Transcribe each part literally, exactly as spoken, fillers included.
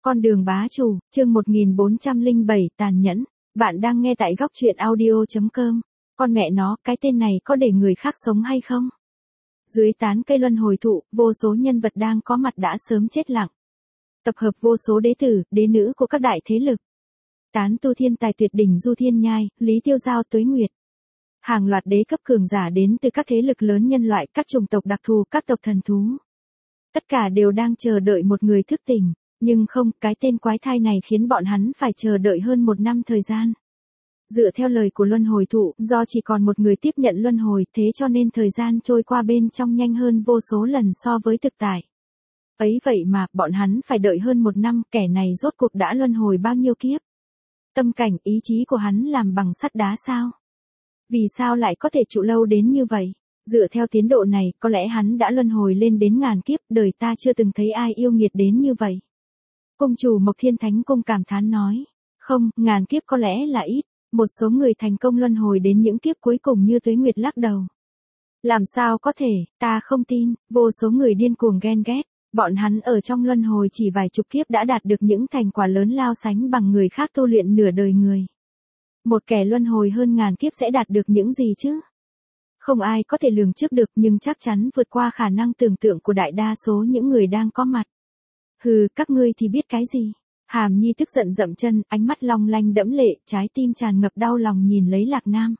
Con đường bá chủ, chương một nghìn bốn trăm lẻ bảy tàn nhẫn. Bạn đang nghe tại góc truyện audio chấm com. Con mẹ nó, cái tên này có để người khác sống hay không? Dưới tán cây luân hồi thụ, vô số nhân vật đang có mặt đã sớm chết lặng. Tập hợp vô số đế tử, đế nữ của các đại thế lực. Tán tu thiên tài tuyệt đỉnh Du Thiên Nhai, Lý Tiêu Giao, Tuế Nguyệt. Hàng loạt đế cấp cường giả đến từ các thế lực lớn nhân loại, các chủng tộc đặc thù, các tộc thần thú. Tất cả đều đang chờ đợi một người thức tỉnh. Nhưng không, cái tên quái thai này khiến bọn hắn phải chờ đợi hơn một năm thời gian. Dựa theo lời của luân hồi thụ, do chỉ còn một người tiếp nhận luân hồi, thế cho nên thời gian trôi qua bên trong nhanh hơn vô số lần so với thực tại. Ấy vậy mà, bọn hắn phải đợi hơn một năm, kẻ này rốt cuộc đã luân hồi bao nhiêu kiếp. Tâm cảnh, ý chí của hắn làm bằng sắt đá sao? Vì sao lại có thể trụ lâu đến như vậy? Dựa theo tiến độ này, có lẽ hắn đã luân hồi lên đến ngàn kiếp, đời ta chưa từng thấy ai yêu nghiệt đến như vậy. Cung chủ Mộc Thiên Thánh Cung cảm thán nói, không, ngàn kiếp có lẽ là ít, một số người thành công luân hồi đến những kiếp cuối cùng như Tuế Nguyệt lắc đầu. Làm sao có thể, ta không tin, vô số người điên cuồng ghen ghét, bọn hắn ở trong luân hồi chỉ vài chục kiếp đã đạt được những thành quả lớn lao sánh bằng người khác tu luyện nửa đời người. Một kẻ luân hồi hơn ngàn kiếp sẽ đạt được những gì chứ? Không ai có thể lường trước được nhưng chắc chắn vượt qua khả năng tưởng tượng của đại đa số những người đang có mặt. Hừ, các ngươi thì biết cái gì? Hàm Nhi tức giận dậm chân, ánh mắt long lanh đẫm lệ, trái tim tràn ngập đau lòng nhìn lấy Lạc Nam.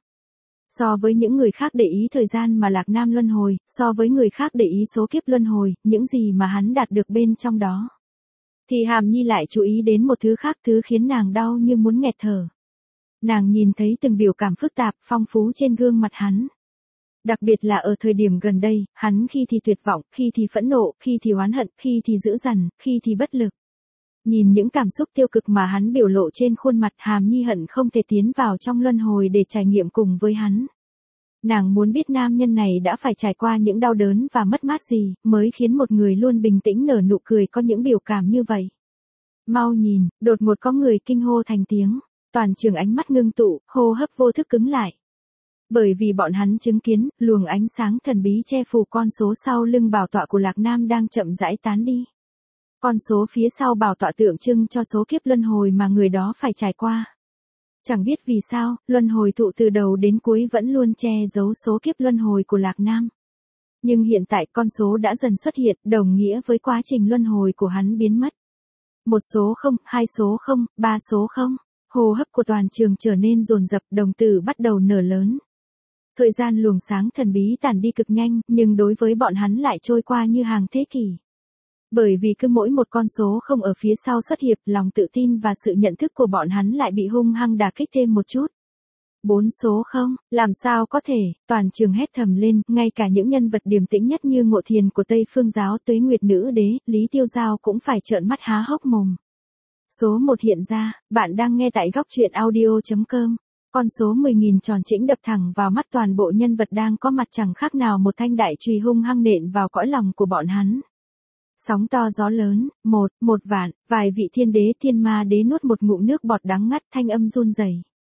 So với những người khác để ý thời gian mà Lạc Nam luân hồi, so với người khác để ý số kiếp luân hồi, những gì mà hắn đạt được bên trong đó. Thì Hàm Nhi lại chú ý đến một thứ khác, thứ khiến nàng đau như muốn nghẹt thở. Nàng nhìn thấy từng biểu cảm phức tạp, phong phú trên gương mặt hắn. Đặc biệt là ở thời điểm gần đây, hắn khi thì tuyệt vọng, khi thì phẫn nộ, khi thì oán hận, khi thì dữ dằn, khi thì bất lực. Nhìn những cảm xúc tiêu cực mà hắn biểu lộ trên khuôn mặt, Hàm Nhi hận không thể tiến vào trong luân hồi để trải nghiệm cùng với hắn. Nàng muốn biết nam nhân này đã phải trải qua những đau đớn và mất mát gì, mới khiến một người luôn bình tĩnh nở nụ cười có những biểu cảm như vậy. Mau nhìn, đột ngột có người kinh hô thành tiếng, toàn trường ánh mắt ngưng tụ, hô hấp vô thức cứng lại. Bởi vì bọn hắn chứng kiến, luồng ánh sáng thần bí che phủ con số sau lưng bảo tọa của Lạc Nam đang chậm rãi tán đi. Con số phía sau bảo tọa tượng trưng cho số kiếp luân hồi mà người đó phải trải qua. Chẳng biết vì sao, luân hồi thụ từ đầu đến cuối vẫn luôn che giấu số kiếp luân hồi của Lạc Nam. Nhưng hiện tại con số đã dần xuất hiện, đồng nghĩa với quá trình luân hồi của hắn biến mất. Một số không, hai số không, ba số không, hô hấp của toàn trường trở nên dồn dập, đồng tử bắt đầu nở lớn. Thời gian luồng sáng thần bí tản đi cực nhanh, nhưng đối với bọn hắn lại trôi qua như hàng thế kỷ. Bởi vì cứ mỗi một con số không ở phía sau xuất hiện, lòng tự tin và sự nhận thức của bọn hắn lại bị hung hăng đả kích thêm một chút. Bốn số không, làm sao có thể, toàn trường hét thầm lên, ngay cả những nhân vật điềm tĩnh nhất như Ngộ Thiền của Tây Phương giáo, Tuế Nguyệt nữ đế, Lý Tiêu Giao cũng phải trợn mắt há hốc mồm. Số một hiện ra, bạn đang nghe tại góc truyện audio chấm com. Con số mười nghìn tròn chỉnh đập thẳng vào mắt toàn bộ nhân vật đang có mặt, chẳng khác nào một thanh đại chùy hung hăng nện vào cõi lòng của bọn hắn. Sóng to gió lớn, một, một vạn, vài vị thiên đế thiên ma đế nuốt một ngụm nước bọt đắng ngắt, thanh âm run rẩy.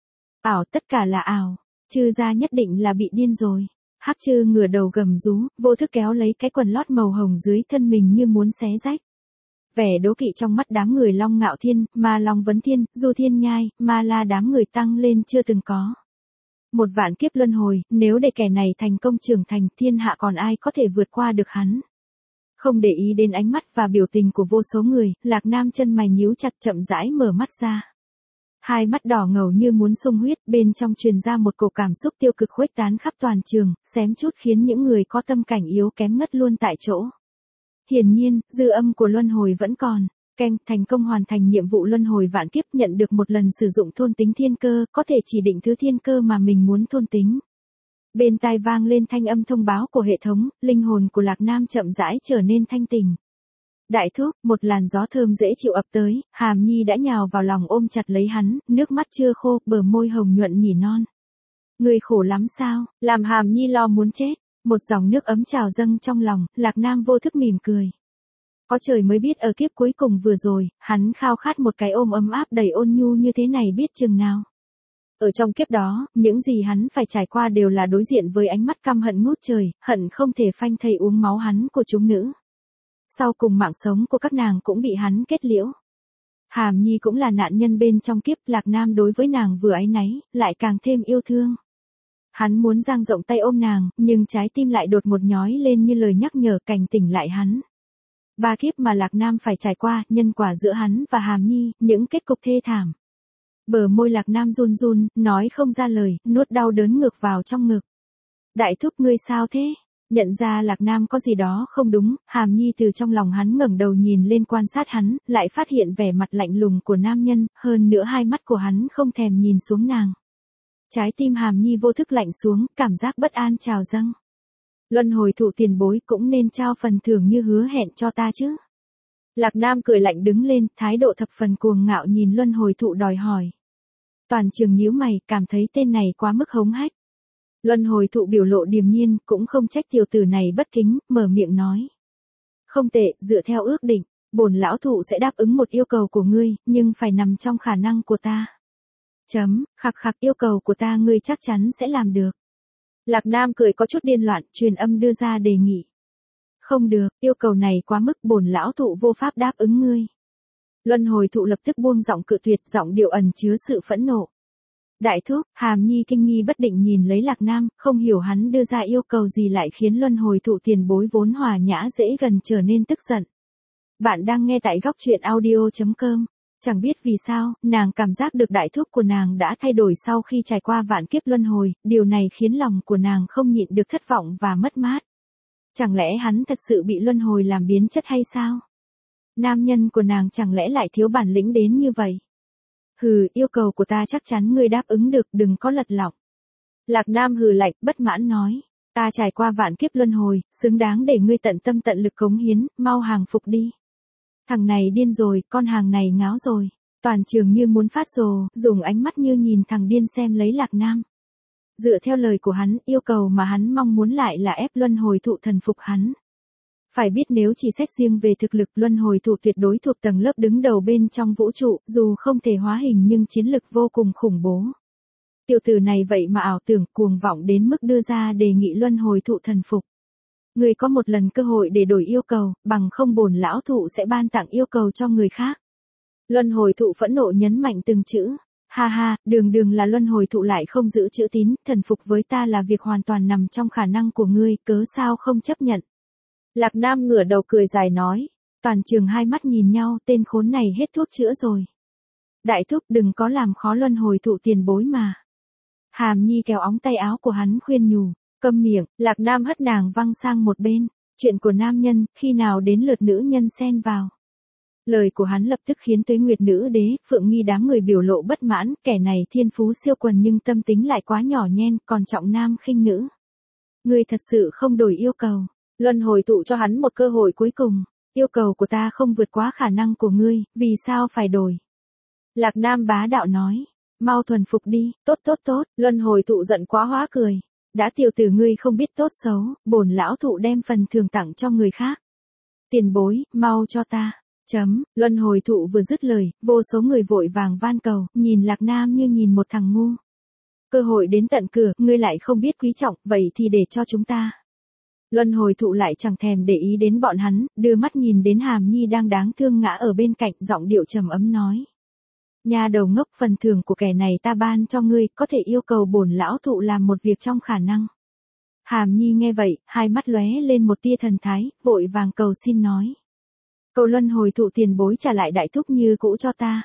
Ảo, tất cả là ảo, Chư gia nhất định là bị điên rồi. Hắc Chư ngửa đầu gầm rú, vô thức kéo lấy cái quần lót màu hồng dưới thân mình như muốn xé rách. Vẻ đố kỵ trong mắt đám người Long Ngạo Thiên, Ma Long Vấn Thiên, Du Thiên Nhai, Ma La đám người tăng lên chưa từng có. Một vạn kiếp luân hồi, nếu để kẻ này thành công trưởng thành, thiên hạ còn ai có thể vượt qua được hắn. Không để ý đến ánh mắt và biểu tình của vô số người, Lạc Nam chân mày nhíu chặt, chậm rãi mở mắt ra. Hai mắt đỏ ngầu như muốn sung huyết, bên trong truyền ra một cổ cảm xúc tiêu cực khuếch tán khắp toàn trường, xém chút khiến những người có tâm cảnh yếu kém ngất luôn tại chỗ. Hiển nhiên, dư âm của luân hồi vẫn còn. Keng, thành công hoàn thành nhiệm vụ luân hồi vạn kiếp, nhận được một lần sử dụng thôn tính thiên cơ, có thể chỉ định thứ thiên cơ mà mình muốn thôn tính. Bên tai vang lên thanh âm thông báo của hệ thống, linh hồn của Lạc Nam chậm rãi trở nên thanh tỉnh. Đại thúc, một làn gió thơm dễ chịu ập tới, Hàm Nhi đã nhào vào lòng ôm chặt lấy hắn, nước mắt chưa khô, bờ môi hồng nhuận nỉ non. Người khổ lắm sao, làm Hàm Nhi lo muốn chết. Một dòng nước ấm trào dâng trong lòng, Lạc Nam vô thức mỉm cười. Có trời mới biết ở kiếp cuối cùng vừa rồi, hắn khao khát một cái ôm ấm áp đầy ôn nhu như thế này biết chừng nào. Ở trong kiếp đó, những gì hắn phải trải qua đều là đối diện với ánh mắt căm hận ngút trời, hận không thể phanh thây uống máu hắn của chúng nữ. Sau cùng mạng sống của các nàng cũng bị hắn kết liễu. Hàm Nhi cũng là nạn nhân bên trong kiếp, Lạc Nam đối với nàng vừa áy náy, lại càng thêm yêu thương. Hắn muốn dang rộng tay ôm nàng, nhưng trái tim lại đột một nhói lên như lời nhắc nhở cảnh tỉnh lại hắn. Ba kiếp mà Lạc Nam phải trải qua, nhân quả giữa hắn và Hàm Nhi, những kết cục thê thảm. Bờ môi Lạc Nam run run, nói không ra lời, nuốt đau đớn ngược vào trong ngực. Đại thúc ngươi sao thế? Nhận ra Lạc Nam có gì đó không đúng, Hàm Nhi từ trong lòng hắn ngẩng đầu nhìn lên quan sát hắn, lại phát hiện vẻ mặt lạnh lùng của nam nhân, hơn nữa hai mắt của hắn không thèm nhìn xuống nàng. Trái tim Hàm Nhi vô thức lạnh xuống, cảm giác bất an trào dâng. Luân hồi thụ tiền bối cũng nên trao phần thưởng như hứa hẹn cho ta chứ. Lạc Nam cười lạnh đứng lên, thái độ thập phần cuồng ngạo nhìn luân hồi thụ đòi hỏi. Toàn trường nhíu mày, cảm thấy tên này quá mức hống hách. Luân hồi thụ biểu lộ điềm nhiên, cũng không trách tiểu tử này bất kính, mở miệng nói. Không tệ, dựa theo ước định, bổn lão thụ sẽ đáp ứng một yêu cầu của ngươi, nhưng phải nằm trong khả năng của ta. Chấm, khặc khặc yêu cầu của ta ngươi chắc chắn sẽ làm được. Lạc Nam cười có chút điên loạn, truyền âm đưa ra đề nghị. Không được, yêu cầu này quá mức, bổn lão thụ vô pháp đáp ứng ngươi. Luân hồi thụ lập tức buông giọng cự tuyệt, giọng điệu ẩn chứa sự phẫn nộ. Đại thúc, Hàm Nhi kinh nghi bất định nhìn lấy Lạc Nam, không hiểu hắn đưa ra yêu cầu gì lại khiến luân hồi thụ tiền bối vốn hòa nhã dễ gần trở nên tức giận. Bạn đang nghe tại góc truyện audio chấm com. Chẳng biết vì sao, nàng cảm giác được đại thúc của nàng đã thay đổi sau khi trải qua vạn kiếp luân hồi, điều này khiến lòng của nàng không nhịn được thất vọng và mất mát. Chẳng lẽ hắn thật sự bị luân hồi làm biến chất hay sao? Nam nhân của nàng chẳng lẽ lại thiếu bản lĩnh đến như vậy? Hừ, yêu cầu của ta chắc chắn ngươi đáp ứng được, đừng có lật lọng. Lạc Nam hừ lạnh, bất mãn nói, ta trải qua vạn kiếp luân hồi, xứng đáng để ngươi tận tâm tận lực cống hiến, mau hàng phục đi. Thằng này điên rồi, con hàng này ngáo rồi. Toàn trường như muốn phát rồ, dùng ánh mắt như nhìn thằng điên xem lấy Lạc Nam. Dựa theo lời của hắn, yêu cầu mà hắn mong muốn lại là ép luân hồi thụ thần phục hắn. Phải biết nếu chỉ xét riêng về thực lực, luân hồi thụ tuyệt đối thuộc tầng lớp đứng đầu bên trong vũ trụ, dù không thể hóa hình nhưng chiến lực vô cùng khủng bố. Tiểu tử này vậy mà ảo tưởng cuồng vọng đến mức đưa ra đề nghị luân hồi thụ thần phục. Người có một lần cơ hội để đổi yêu cầu, bằng không bổn lão thụ sẽ ban tặng yêu cầu cho người khác. Luân hồi thụ phẫn nộ nhấn mạnh từng chữ. Ha ha, đường đường là luân hồi thụ lại không giữ chữ tín, thần phục với ta là việc hoàn toàn nằm trong khả năng của ngươi, cớ sao không chấp nhận. Lạc Nam ngửa đầu cười dài nói. Toàn trường hai mắt nhìn nhau, tên khốn này hết thuốc chữa rồi. Đại thúc đừng có làm khó luân hồi thụ tiền bối mà. Hàm Nhi kéo óng tay áo của hắn khuyên nhủ. Câm miệng, Lạc Nam hất nàng văng sang một bên. Chuyện của nam nhân, khi nào đến lượt nữ nhân xen vào. Lời của hắn lập tức khiến Tuế Nguyệt nữ đế, Phượng Nghi đám người biểu lộ bất mãn, kẻ này thiên phú siêu quần nhưng tâm tính lại quá nhỏ nhen, còn trọng nam khinh nữ. Ngươi thật sự không đổi yêu cầu. Luân hồi thụ cho hắn một cơ hội cuối cùng. Yêu cầu của ta không vượt quá khả năng của ngươi, vì sao phải đổi? Lạc Nam bá đạo nói. Mau thuần phục đi, tốt tốt tốt, luân hồi thụ giận quá hóa cười. Đã tiểu tử ngươi không biết tốt xấu, bổn lão thụ đem phần thưởng tặng cho người khác. Tiền bối, mau cho ta. Chấm, luân hồi thụ vừa dứt lời, vô số người vội vàng van cầu, nhìn Lạc Nam như nhìn một thằng ngu. Cơ hội đến tận cửa, ngươi lại không biết quý trọng, vậy thì để cho chúng ta. Luân hồi thụ lại chẳng thèm để ý đến bọn hắn, đưa mắt nhìn đến Hàm Nhi đang đáng thương ngã ở bên cạnh, giọng điệu trầm ấm nói. Nhà đầu ngốc, phần thưởng của kẻ này ta ban cho ngươi, có thể yêu cầu bổn lão thụ làm một việc trong khả năng. Hàm Nhi nghe vậy, hai mắt lóe lên một tia thần thái, vội vàng cầu xin nói. Cầu luân hồi thụ tiền bối trả lại đại thúc như cũ cho ta.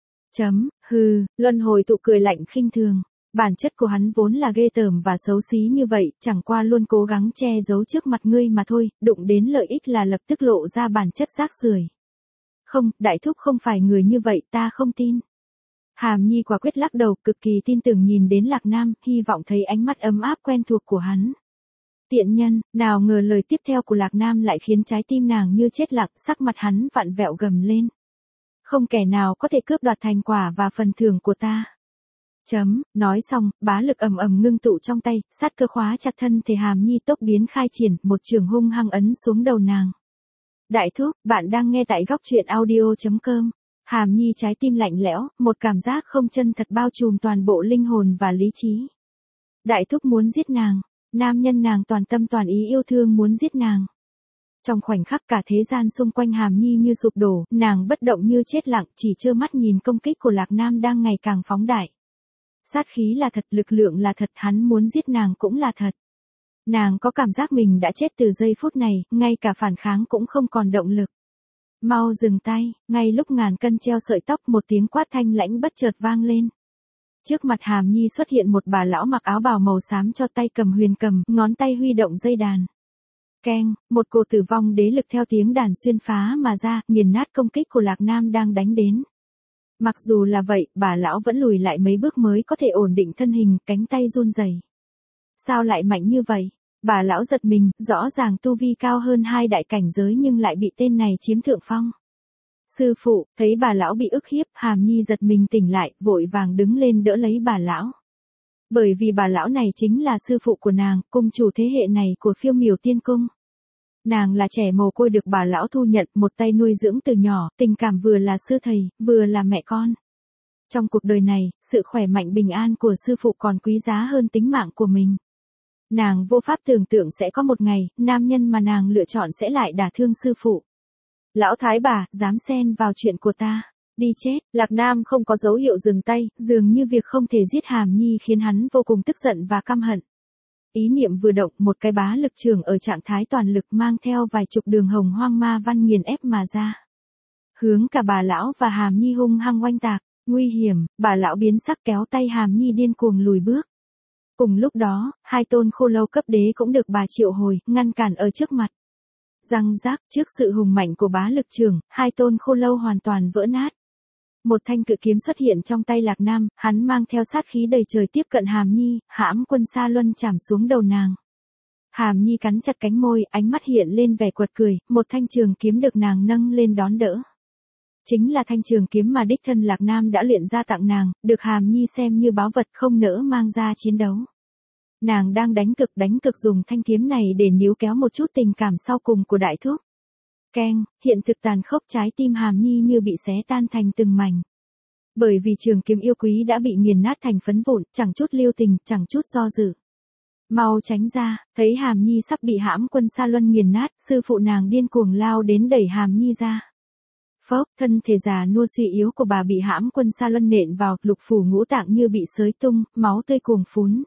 Chấm, hừ, luân hồi thụ cười lạnh khinh thường. Bản chất của hắn vốn là ghê tởm và xấu xí như vậy, chẳng qua luôn cố gắng che giấu trước mặt ngươi mà thôi, đụng đến lợi ích là lập tức lộ ra bản chất rác rưởi. Không, đại thúc không phải người như vậy, ta không tin. Hàm Nhi quả quyết lắc đầu, cực kỳ tin tưởng nhìn đến Lạc Nam, hy vọng thấy ánh mắt ấm áp quen thuộc của hắn. Tiện nhân, nào ngờ lời tiếp theo của Lạc Nam lại khiến trái tim nàng như chết lặng, sắc mặt hắn vặn vẹo gầm lên. Không kẻ nào có thể cướp đoạt thành quả và phần thưởng của ta. Chấm, nói xong, bá lực ầm ầm ngưng tụ trong tay, sát cơ khóa chặt thân thể Hàm Nhi tốc biến khai triển, một trường hung hăng ấn xuống đầu nàng. Đại thúc, bạn đang nghe tại góc truyện audio chấm com. Hàm Nhi trái tim lạnh lẽo, một cảm giác không chân thật bao trùm toàn bộ linh hồn và lý trí. Đại thúc muốn giết nàng, nam nhân nàng toàn tâm toàn ý yêu thương muốn giết nàng. Trong khoảnh khắc cả thế gian xung quanh Hàm Nhi như sụp đổ, nàng bất động như chết lặng, chỉ trơ mắt nhìn công kích của Lạc Nam đang ngày càng phóng đại. Sát khí là thật, lực lượng là thật, hắn muốn giết nàng cũng là thật. Nàng có cảm giác mình đã chết từ giây phút này, ngay cả phản kháng cũng không còn động lực. Mau dừng tay, ngay lúc ngàn cân treo sợi tóc một tiếng quát thanh lãnh bất chợt vang lên. Trước mặt Hàm Nhi xuất hiện một bà lão mặc áo bào màu xám cho tay cầm huyền cầm, ngón tay huy động dây đàn. Keng, một cổ tử vong đế lực theo tiếng đàn xuyên phá mà ra, nghiền nát công kích của Lạc Nam đang đánh đến. Mặc dù là vậy, bà lão vẫn lùi lại mấy bước mới có thể ổn định thân hình, cánh tay run rẩy. Sao lại mạnh như vậy? Bà lão giật mình, rõ ràng tu vi cao hơn hai đại cảnh giới nhưng lại bị tên này chiếm thượng phong. Sư phụ, thấy bà lão bị ức hiếp, Hàm Nhi giật mình tỉnh lại, vội vàng đứng lên đỡ lấy bà lão. Bởi vì bà lão này chính là sư phụ của nàng, cung chủ thế hệ này của Phiêu Miểu Tiên Cung. Nàng là trẻ mồ côi được bà lão thu nhận, một tay nuôi dưỡng từ nhỏ, tình cảm vừa là sư thầy, vừa là mẹ con. Trong cuộc đời này, sự khỏe mạnh bình an của sư phụ còn quý giá hơn tính mạng của mình. Nàng vô pháp tưởng tượng sẽ có một ngày, nam nhân mà nàng lựa chọn sẽ lại đả thương sư phụ. Lão thái bà, dám xen vào chuyện của ta. Đi chết, Lạc Nam không có dấu hiệu dừng tay, dường như việc không thể giết Hàm Nhi khiến hắn vô cùng tức giận và căm hận. Ý niệm vừa động, một cái bá lực trường ở trạng thái toàn lực mang theo vài chục đường hồng hoang ma văn nghiền ép mà ra. Hướng cả bà lão và Hàm Nhi hung hăng oanh tạc, nguy hiểm, bà lão biến sắc kéo tay Hàm Nhi điên cuồng lùi bước. Cùng lúc đó, hai tôn khô lâu cấp đế cũng được bà triệu hồi, ngăn cản ở trước mặt. Răng rác, trước sự hùng mạnh của bá lực trường, hai tôn khô lâu hoàn toàn vỡ nát. Một thanh cự kiếm xuất hiện trong tay Lạc Nam, hắn mang theo sát khí đầy trời tiếp cận Hàm Nhi, hãm quân sa luân chảm xuống đầu nàng. Hàm Nhi cắn chặt cánh môi, ánh mắt hiện lên vẻ quật cười, một thanh trường kiếm được nàng nâng lên đón đỡ. Chính là thanh trường kiếm mà đích thân Lạc Nam đã luyện ra tặng nàng, được Hàm Nhi xem như báu vật không nỡ mang ra chiến đấu. Nàng đang đánh cực đánh cực dùng thanh kiếm này để níu kéo một chút tình cảm sau cùng của đại thúc. Keng, hiện thực tàn khốc, trái tim Hàm Nhi như bị xé tan thành từng mảnh. Bởi vì trường kiếm yêu quý đã bị nghiền nát thành phấn vụn, chẳng chút lưu tình, chẳng chút do dự. Mau tránh ra, thấy Hàm Nhi sắp bị hãm quân sa luân nghiền nát, sư phụ nàng điên cuồng lao đến đẩy Hàm Nhi ra. Phốc, thân thể già nua suy yếu của bà bị hãm quân sa luân nện vào, lục phủ ngũ tạng như bị xới tung, máu tươi cuồng phún.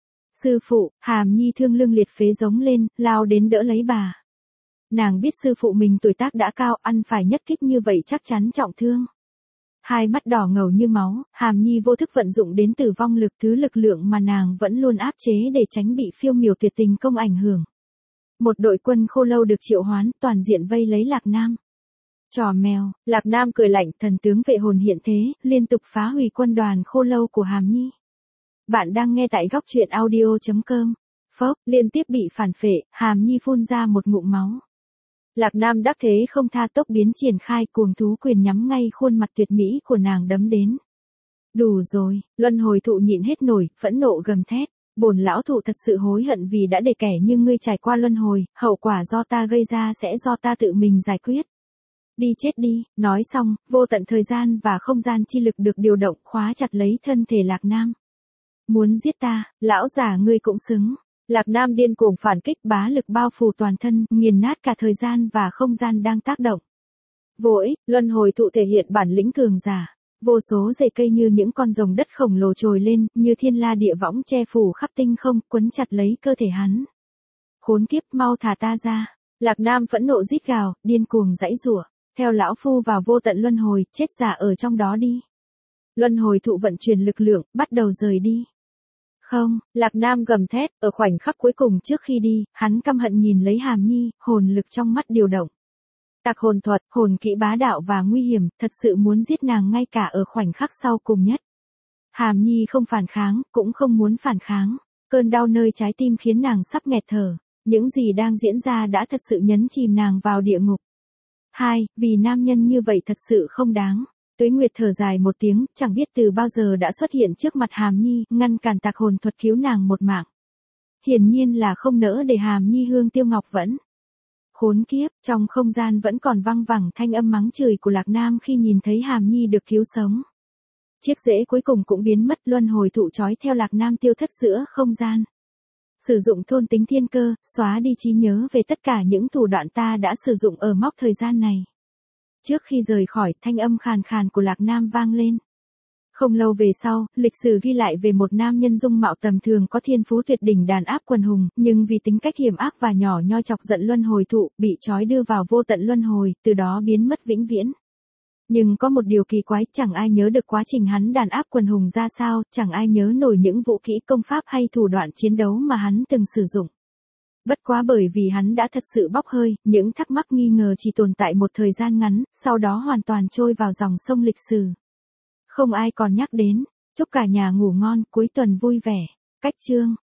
Sư phụ, Hàm Nhi thương lưng liệt phế giống lên, lao đến đỡ lấy bà. Nàng biết sư phụ mình tuổi tác đã cao, ăn phải nhất kích như vậy chắc chắn trọng thương. Hai mắt đỏ ngầu như máu, Hàm Nhi vô thức vận dụng đến tử vong lực, thứ lực lượng mà nàng vẫn luôn áp chế để tránh bị Phiêu Miểu tuyệt tình công ảnh hưởng. Một đội quân khô lâu được triệu hoán, toàn diện vây lấy Lạc Nam. Trò mèo, Lạc Nam cười lạnh, thần tướng vệ hồn hiện thế, liên tục phá hủy quân đoàn khô lâu của Hàm Nhi. Bạn đang nghe tại góc truyện audio chấm com. Phốc, liên tiếp bị phản phệ, Hàm Nhi phun ra một ngụm máu. Lạc Nam đắc thế không tha, tốc biến triển khai, cuồng thú quyền nhắm ngay khuôn mặt tuyệt mỹ của nàng đấm đến. Đủ rồi, luân hồi thụ nhịn hết nổi, phẫn nộ gầm thét. Bổn lão thụ thật sự hối hận vì đã để kẻ như ngươi trải qua luân hồi, hậu quả do ta gây ra sẽ do ta tự mình giải quyết. Đi chết đi, nói xong, vô tận thời gian và không gian chi lực được điều động, khóa chặt lấy thân thể Lạc Nam. Muốn giết ta, lão già ngươi cũng xứng. Lạc Nam điên cuồng phản kích, bá lực bao phủ toàn thân, nghiền nát cả thời gian và không gian đang tác động. Vô ích, luân hồi thụ thể hiện bản lĩnh cường giả. Vô số rễ cây như những con rồng đất khổng lồ trồi lên, như thiên la địa võng che phủ khắp tinh không, quấn chặt lấy cơ thể hắn. Khốn kiếp, mau thả ta ra. Lạc Nam phẫn nộ rít gào, điên cuồng giãy giụa. Theo lão phu vào vô tận luân hồi, chết giả ở trong đó đi. Luân hồi thụ vận chuyển lực lượng, bắt đầu rời đi. Không, Lạc Nam gầm thét, ở khoảnh khắc cuối cùng trước khi đi, hắn căm hận nhìn lấy Hàm Nhi, hồn lực trong mắt điều động. Tạc hồn thuật, hồn kỹ bá đạo và nguy hiểm, thật sự muốn giết nàng ngay cả ở khoảnh khắc sau cùng nhất. Hàm Nhi không phản kháng, cũng không muốn phản kháng. Cơn đau nơi trái tim khiến nàng sắp nghẹt thở. Những gì đang diễn ra đã thật sự nhấn chìm nàng vào địa ngục. Hai, vì nam nhân như vậy thật sự không đáng. Tuế Nguyệt thở dài một tiếng, chẳng biết từ bao giờ đã xuất hiện trước mặt Hàm Nhi, ngăn cản tạc hồn thuật cứu nàng một mạng. Hiển nhiên là không nỡ để Hàm Nhi hương tiêu ngọc vẫn. Khốn kiếp, trong không gian vẫn còn văng vẳng thanh âm mắng chửi của Lạc Nam khi nhìn thấy Hàm Nhi được cứu sống. Chiếc rễ cuối cùng cũng biến mất, luân hồi thụ trói theo Lạc Nam tiêu thất giữa không gian. Sử dụng thôn tính thiên cơ, xóa đi trí nhớ về tất cả những thủ đoạn ta đã sử dụng ở mốc thời gian này. Trước khi rời khỏi, thanh âm khàn khàn của Lạc Nam vang lên. Không lâu về sau, lịch sử ghi lại về một nam nhân dung mạo tầm thường có thiên phú tuyệt đỉnh đàn áp quần hùng, nhưng vì tính cách hiểm ác và nhỏ nhoi chọc giận luân hồi thụ, bị trói đưa vào vô tận luân hồi, từ đó biến mất vĩnh viễn. Nhưng có một điều kỳ quái, chẳng ai nhớ được quá trình hắn đàn áp quần hùng ra sao, chẳng ai nhớ nổi những vũ kỹ công pháp hay thủ đoạn chiến đấu mà hắn từng sử dụng. Bất quá bởi vì hắn đã thật sự bốc hơi, những thắc mắc nghi ngờ chỉ tồn tại một thời gian ngắn, sau đó hoàn toàn trôi vào dòng sông lịch sử. Không ai còn nhắc đến. Chúc cả nhà ngủ ngon, cuối tuần vui vẻ. Cách chương